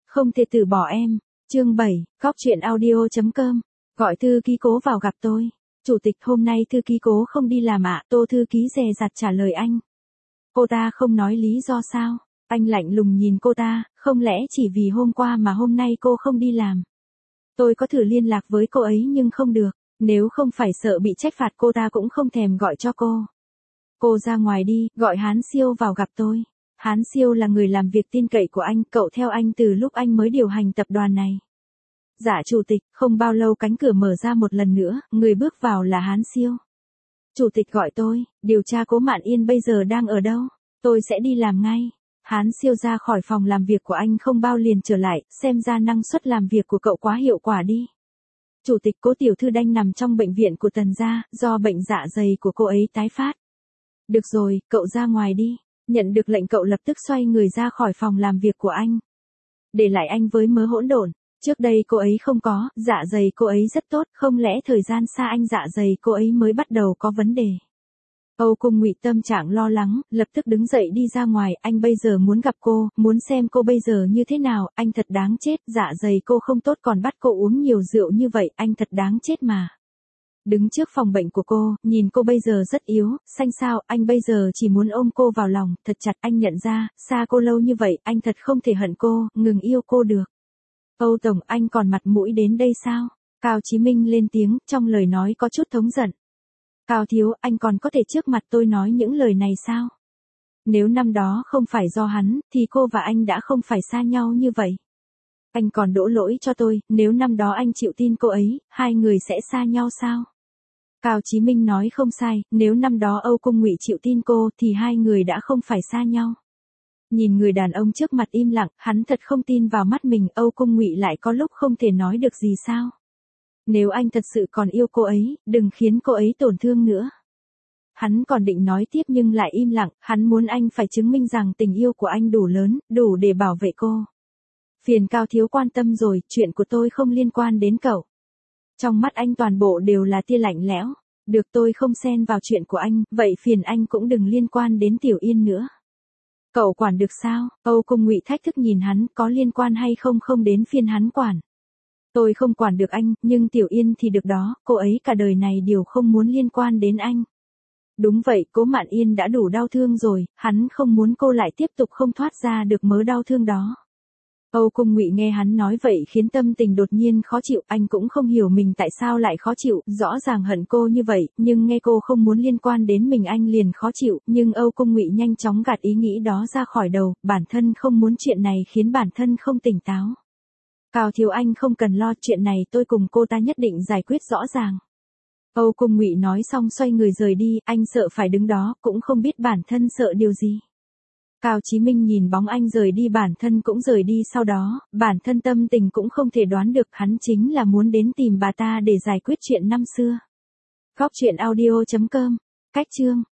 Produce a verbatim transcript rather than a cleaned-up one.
Không thể từ bỏ em. Chương bảy, Cóc truyện audio chấm com. Gọi thư ký Cố vào gặp tôi. Chủ tịch, hôm nay thư ký Cố không đi làm ạ. Tô thư ký dè dặt trả lời anh. Cô ta không nói lý do sao? Anh lạnh lùng nhìn cô ta, không lẽ chỉ vì hôm qua mà hôm nay cô không đi làm? Tôi có thử liên lạc với cô ấy nhưng không được. Nếu không phải sợ bị trách phạt cô ta cũng không thèm gọi cho cô. Cô ra ngoài đi, gọi Hán Siêu vào gặp tôi. Hán Siêu là người làm việc tin cậy của anh, cậu theo anh từ lúc anh mới điều hành tập đoàn này. Dạ chủ tịch, không bao lâu cánh cửa mở ra một lần nữa, người bước vào là Hán Siêu. Chủ tịch gọi tôi, điều tra Cố Mạn Yên bây giờ đang ở đâu? Tôi sẽ đi làm ngay. Hán Siêu ra khỏi phòng làm việc của anh không bao liền trở lại, xem ra năng suất làm việc của cậu quá hiệu quả đi. Chủ tịch, Cố tiểu thư đang nằm trong bệnh viện của Tần gia, do bệnh dạ dày của cô ấy tái phát. Được rồi, cậu ra ngoài đi. Nhận được lệnh cậu lập tức xoay người ra khỏi phòng làm việc của anh. Để lại anh với mớ hỗn độn. Trước đây cô ấy không có, dạ dày cô ấy rất tốt, không lẽ thời gian xa anh dạ dày cô ấy mới bắt đầu có vấn đề. Âu Cung Ngụy tâm trạng lo lắng, lập tức đứng dậy đi ra ngoài, anh bây giờ muốn gặp cô, muốn xem cô bây giờ như thế nào, anh thật đáng chết, dạ dày cô không tốt còn bắt cô uống nhiều rượu như vậy, anh thật đáng chết mà. Đứng trước phòng bệnh của cô, nhìn cô bây giờ rất yếu, xanh xao, anh bây giờ chỉ muốn ôm cô vào lòng, thật chặt. Anh nhận ra, xa cô lâu như vậy, anh thật không thể hận cô, ngừng yêu cô được. Âu Tổng, anh còn mặt mũi đến đây sao? Cao Chí Minh lên tiếng, trong lời nói có chút thống giận. Cao thiếu, anh còn có thể trước mặt tôi nói những lời này sao? Nếu năm đó không phải do hắn, thì cô và anh đã không phải xa nhau như vậy. Anh còn đổ lỗi cho tôi, nếu năm đó anh chịu tin cô ấy, hai người sẽ xa nhau sao? Cao Chí Minh nói không sai, nếu năm đó Âu Cung Ngụy chịu tin cô, thì hai người đã không phải xa nhau. Nhìn người đàn ông trước mặt im lặng, hắn thật không tin vào mắt mình, Âu Cung Ngụy lại có lúc không thể nói được gì sao? Nếu anh thật sự còn yêu cô ấy, đừng khiến cô ấy tổn thương nữa. Hắn còn định nói tiếp nhưng lại im lặng, hắn muốn anh phải chứng minh rằng tình yêu của anh đủ lớn, đủ để bảo vệ cô. Phiền Cao thiếu quan tâm rồi, chuyện của tôi không liên quan đến cậu. Trong mắt anh toàn bộ đều là tia lạnh lẽo. Được, tôi không xen vào chuyện của anh, vậy phiền anh cũng đừng liên quan đến Tiểu Yên nữa. Cậu quản được sao? Âu Cung Ngụy thách thức nhìn hắn, có liên quan hay không không đến phiên hắn quản. Tôi không quản được anh, nhưng Tiểu Yên thì được đó, cô ấy cả đời này đều không muốn liên quan đến anh. Đúng vậy, Cố Mạn Yên đã đủ đau thương rồi, hắn không muốn cô lại tiếp tục không thoát ra được mớ đau thương đó. Âu Cung Ngụy nghe hắn nói vậy khiến tâm tình đột nhiên khó chịu, anh cũng không hiểu mình tại sao lại khó chịu, rõ ràng hận cô như vậy, nhưng nghe cô không muốn liên quan đến mình anh liền khó chịu, nhưng Âu Cung Ngụy nhanh chóng gạt ý nghĩ đó ra khỏi đầu, bản thân không muốn chuyện này khiến bản thân không tỉnh táo. Cao thiếu, anh không cần lo, chuyện này tôi cùng cô ta nhất định giải quyết rõ ràng. Âu Cung Ngụy nói xong xoay người rời đi, anh sợ phải đứng đó, cũng không biết bản thân sợ điều gì. Cao Chí Minh nhìn bóng anh rời đi, bản thân cũng rời đi, sau đó, bản thân tâm tình cũng không thể đoán được, hắn chính là muốn đến tìm bà ta để giải quyết chuyện năm xưa. Cóc truyện audio chấm com. Cách chương